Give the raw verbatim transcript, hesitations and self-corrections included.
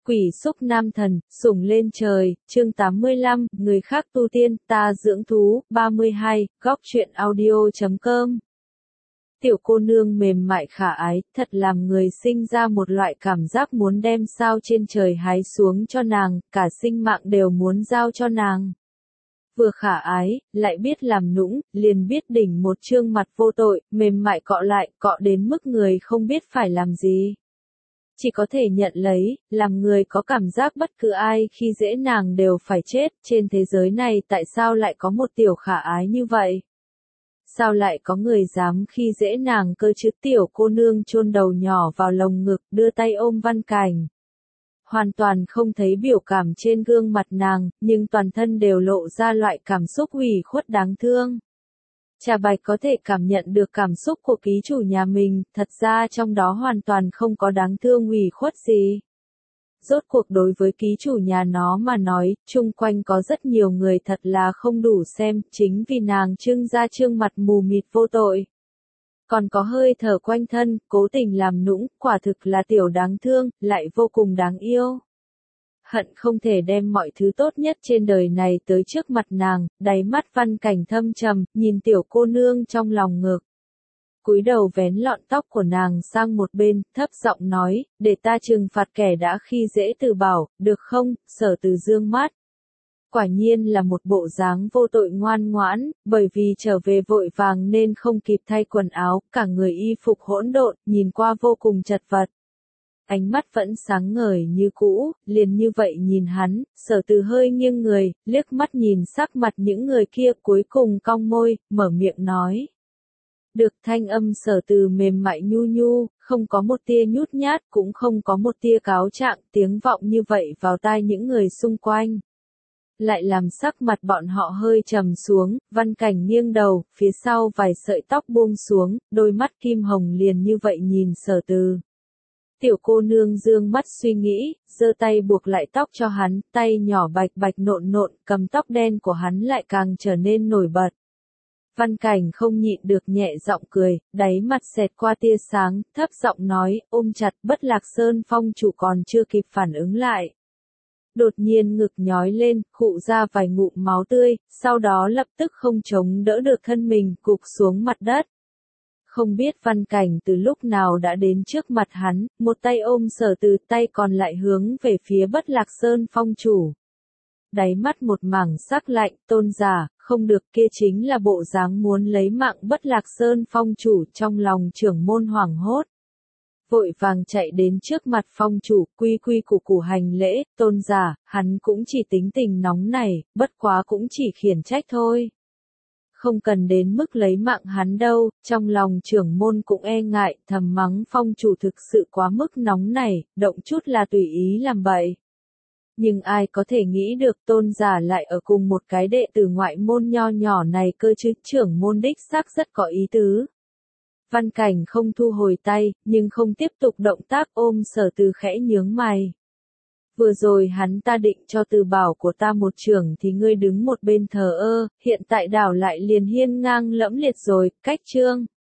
Quỷ xúc nam thần, sủng lên trời, chương tám mươi lăm, người khác tu tiên, ta dưỡng thú, ba mươi hai, góc truyện audio chấm com. Tiểu cô nương mềm mại khả ái, thật làm người sinh ra một loại cảm giác muốn đem sao trên trời hái xuống cho nàng, cả sinh mạng đều muốn giao cho nàng. Vừa khả ái, lại biết làm nũng, liền biết đỉnh một trương mặt vô tội, mềm mại cọ lại, cọ đến mức người không biết phải làm gì. Chỉ có thể nhận lấy, làm người có cảm giác bất cứ ai khi dễ nàng đều phải chết, trên thế giới này tại sao lại có một tiểu khả ái như vậy? Sao lại có người dám khi dễ nàng cơ chứ? Tiểu cô nương chôn đầu nhỏ vào lồng ngực, đưa tay ôm Văn Cảnh. Hoàn toàn không thấy biểu cảm trên gương mặt nàng, nhưng toàn thân đều lộ ra loại cảm xúc ủy khuất đáng thương. Trà Bạch có thể cảm nhận được cảm xúc của ký chủ nhà mình, thật ra trong đó hoàn toàn không có đáng thương ủy khuất gì. Rốt cuộc đối với ký chủ nhà nó mà nói, chung quanh có rất nhiều người thật là không đủ xem, chính vì nàng trưng ra trương mặt mù mịt vô tội. Còn có hơi thở quanh thân, cố tình làm nũng, quả thực là tiểu đáng thương, lại vô cùng đáng yêu. Hận không thể đem mọi thứ tốt nhất trên đời này tới trước mặt nàng, đáy mắt Văn Cảnh thâm trầm, nhìn tiểu cô nương trong lòng ngực. Cúi đầu vén lọn tóc của nàng sang một bên, thấp giọng nói, để ta trừng phạt kẻ đã khi dễ Từ Bảo, được không? Sở Từ dương mắt. Quả nhiên là một bộ dáng vô tội ngoan ngoãn, bởi vì trở về vội vàng nên không kịp thay quần áo, cả người y phục hỗn độn, nhìn qua vô cùng chật vật. Ánh mắt vẫn sáng ngời như cũ, liền như vậy nhìn hắn, Sở Từ hơi nghiêng người, liếc mắt nhìn sắc mặt những người kia, cuối cùng cong môi, mở miệng nói. Được, thanh âm Sở Từ mềm mại nhu nhu, không có một tia nhút nhát, cũng không có một tia cáo trạng, tiếng vọng như vậy vào tai những người xung quanh. Lại làm sắc mặt bọn họ hơi trầm xuống, Văn Cảnh nghiêng đầu, phía sau vài sợi tóc buông xuống, đôi mắt kim hồng liền như vậy nhìn Sở Từ. Tiểu cô nương dương mắt suy nghĩ, giơ tay buộc lại tóc cho hắn, tay nhỏ bạch bạch nộn nộn, cầm tóc đen của hắn lại càng trở nên nổi bật. Văn Cảnh không nhịn được nhẹ giọng cười, đáy mặt xẹt qua tia sáng, thấp giọng nói, ôm chặt Bất Lạc Sơn phong chủ còn chưa kịp phản ứng lại. Đột nhiên ngực nhói lên, khụ ra vài ngụm máu tươi, sau đó lập tức không chống đỡ được thân mình, gục xuống mặt đất. Không biết Văn Cảnh từ lúc nào đã đến trước mặt hắn, một tay ôm Sở Từ, tay còn lại hướng về phía Bất Lạc Sơn phong chủ. Đáy mắt một mảng sắc lạnh, tôn giả, không được, kia chính là bộ dáng muốn lấy mạng Bất Lạc Sơn phong chủ, trong lòng trưởng môn hoảng hốt. Vội vàng chạy đến trước mặt phong chủ, quy quy củ củ hành lễ, tôn giả, hắn cũng chỉ tính tình nóng này, bất quá cũng chỉ khiển trách thôi. Không cần đến mức lấy mạng hắn đâu, trong lòng trưởng môn cũng e ngại, thầm mắng phong chủ thực sự quá mức nóng này, động chút là tùy ý làm bậy. Nhưng ai có thể nghĩ được tôn giả lại ở cùng một cái đệ tử ngoại môn nho nhỏ này cơ chứ, trưởng môn đích xác rất có ý tứ. Văn Cảnh không thu hồi tay, nhưng không tiếp tục động tác, ôm Sở Từ khẽ nhướng mày. Vừa rồi hắn ta định cho Từ Bảo của ta một chưởng thì ngươi đứng một bên thờ ơ, hiện tại đảo lại liền hiên ngang lẫm liệt rồi, cách chương.